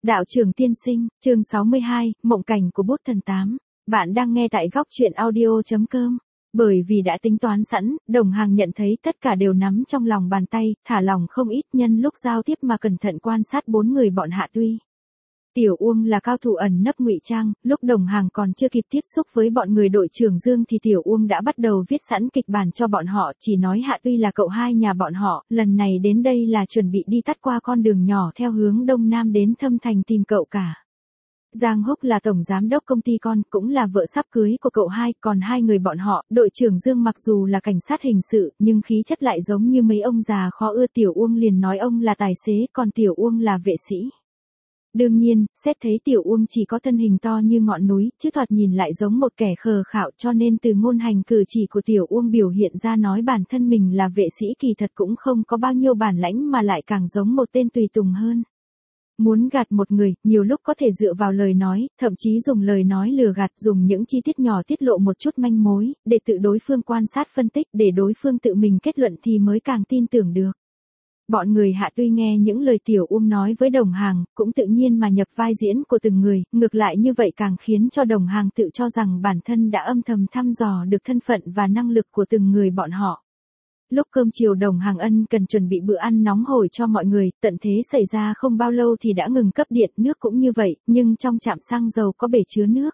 Đạo trưởng tiên sinh, chương 62, mộng cảnh của bút thần 8. Bạn đang nghe tại góc truyện audio.com. Bởi vì đã tính toán sẵn, Đồng Hàng nhận thấy tất cả đều nắm trong lòng bàn tay, thả lòng không ít nhân lúc giao tiếp mà cẩn thận quan sát bốn người bọn Hạ Tuy. Tiểu Uông là cao thủ ẩn nấp ngụy trang, lúc Đồng Hàng còn chưa kịp tiếp xúc với bọn người đội trưởng Dương thì Tiểu Uông đã bắt đầu viết sẵn kịch bản cho bọn họ, chỉ nói Hạ Tuy là cậu hai nhà bọn họ, lần này đến đây là chuẩn bị đi tắt qua con đường nhỏ theo hướng đông nam đến Thâm Thành tìm cậu cả. Giang Húc là tổng giám đốc công ty con, cũng là vợ sắp cưới của cậu hai, còn hai người bọn họ, đội trưởng Dương mặc dù là cảnh sát hình sự, nhưng khí chất lại giống như mấy ông già khó ưa. Tiểu Uông liền nói ông là tài xế, còn Tiểu Uông là vệ sĩ. Đương nhiên, xét thấy Tiểu Uông chỉ có thân hình to như ngọn núi, chứ thoạt nhìn lại giống một kẻ khờ khạo, cho nên từ ngôn hành cử chỉ của Tiểu Uông biểu hiện ra nói bản thân mình là vệ sĩ kỳ thật cũng không có bao nhiêu bản lãnh mà lại càng giống một tên tùy tùng hơn. Muốn gạt một người, nhiều lúc có thể dựa vào lời nói, thậm chí dùng lời nói lừa gạt, dùng những chi tiết nhỏ tiết lộ một chút manh mối, để tự đối phương quan sát phân tích, để đối phương tự mình kết luận thì mới càng tin tưởng được. Bọn người Hạ Tuy nghe những lời Tiểu Uông nói với Đồng Hàng, cũng tự nhiên mà nhập vai diễn của từng người, ngược lại như vậy càng khiến cho Đồng Hàng tự cho rằng bản thân đã âm thầm thăm dò được thân phận và năng lực của từng người bọn họ. Lúc cơm chiều Đồng Hàng ân cần chuẩn bị bữa ăn nóng hổi cho mọi người, tận thế xảy ra không bao lâu thì đã ngừng cấp điện, nước cũng như vậy, nhưng trong trạm xăng dầu có bể chứa nước.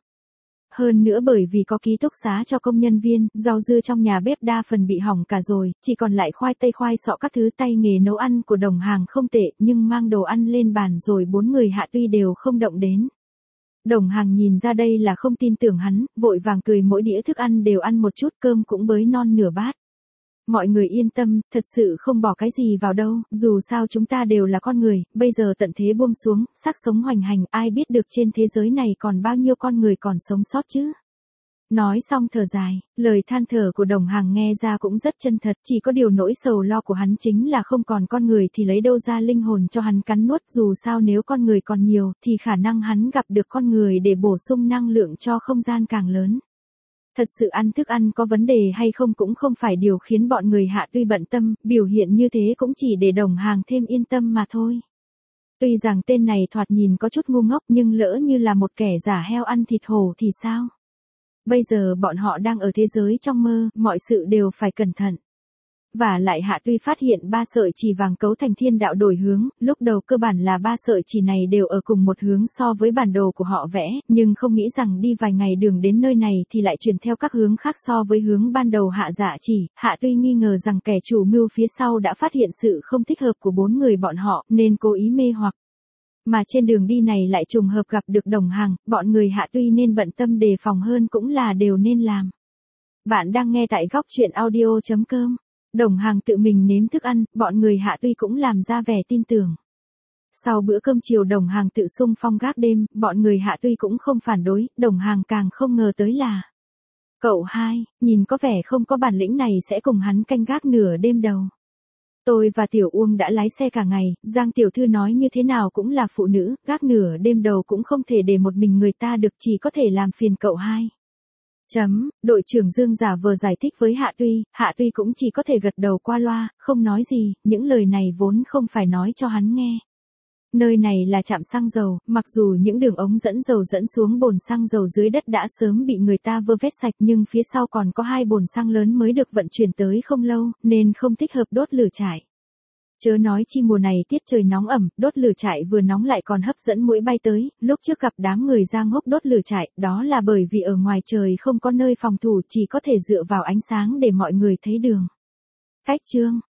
Hơn nữa bởi vì có ký túc xá cho công nhân viên, rau dưa trong nhà bếp đa phần bị hỏng cả rồi, chỉ còn lại khoai tây khoai sọ các thứ. Tay nghề nấu ăn của Đồng Hàng không tệ, nhưng mang đồ ăn lên bàn rồi bốn người Hạ Tuy đều không động đến. Đồng Hàng nhìn ra đây là không tin tưởng hắn, vội vàng cười, mỗi đĩa thức ăn đều ăn một chút, cơm cũng bới non nửa bát. Mọi người yên tâm, thật sự không bỏ cái gì vào đâu, dù sao chúng ta đều là con người, bây giờ tận thế buông xuống, xác sống hoành hành, ai biết được trên thế giới này còn bao nhiêu con người còn sống sót chứ. Nói xong thở dài, lời than thở của Đồng Hàng nghe ra cũng rất chân thật, chỉ có điều nỗi sầu lo của hắn chính là không còn con người thì lấy đâu ra linh hồn cho hắn cắn nuốt, dù sao nếu con người còn nhiều thì khả năng hắn gặp được con người để bổ sung năng lượng cho không gian càng lớn. Thật sự ăn thức ăn có vấn đề hay không cũng không phải điều khiến bọn người Hạ Tuy bận tâm, biểu hiện như thế cũng chỉ để Đồng Hàng thêm yên tâm mà thôi. Tuy rằng tên này thoạt nhìn có chút ngu ngốc nhưng lỡ như là một kẻ giả heo ăn thịt hổ thì sao? Bây giờ bọn họ đang ở thế giới trong mơ, mọi sự đều phải cẩn thận. Và lại Hạ Tuy phát hiện ba sợi chỉ vàng cấu thành thiên đạo đổi hướng, lúc đầu cơ bản là ba sợi chỉ này đều ở cùng một hướng so với bản đồ của họ vẽ, nhưng không nghĩ rằng đi vài ngày đường đến nơi này thì lại chuyển theo các hướng khác so với hướng ban đầu Hạ Dạ chỉ. Hạ Tuy nghi ngờ rằng kẻ chủ mưu phía sau đã phát hiện sự không thích hợp của bốn người bọn họ, nên cố ý mê hoặc. Mà trên đường đi này lại trùng hợp gặp được Đồng Hàng, bọn người Hạ Tuy nên bận tâm đề phòng hơn cũng là điều nên làm. Bạn đang nghe tại góc truyện audio.com. Đồng Hàng tự mình nếm thức ăn, bọn người Hạ Tuy cũng làm ra vẻ tin tưởng. Sau bữa cơm chiều Đồng Hàng tự xung phong gác đêm, bọn người Hạ Tuy cũng không phản đối, Đồng Hàng càng không ngờ tới là cậu hai, nhìn có vẻ không có bản lĩnh này sẽ cùng hắn canh gác nửa đêm đầu. Tôi và Tiểu Uông đã lái xe cả ngày, Giang tiểu thư nói như thế nào cũng là phụ nữ, gác nửa đêm đầu cũng không thể để một mình người ta được, chỉ có thể làm phiền cậu hai. Đội trưởng Dương giả vờ giải thích với Hạ Tuy cũng chỉ có thể gật đầu qua loa, không nói gì, những lời này vốn không phải nói cho hắn nghe. Nơi này là trạm xăng dầu, mặc dù những đường ống dẫn dầu dẫn xuống bồn xăng dầu dưới đất đã sớm bị người ta vơ vét sạch, nhưng phía sau còn có 2 bồn xăng lớn mới được vận chuyển tới không lâu, nên không thích hợp đốt lửa trại. Chớ nói chi mùa này tiết trời nóng ẩm, đốt lửa trại vừa nóng lại còn hấp dẫn muỗi bay tới. Lúc trước gặp đám người Giang Húc đốt lửa trại, đó là bởi vì ở ngoài trời không có nơi phòng thủ, chỉ có thể dựa vào ánh sáng để mọi người thấy đường. Cách chương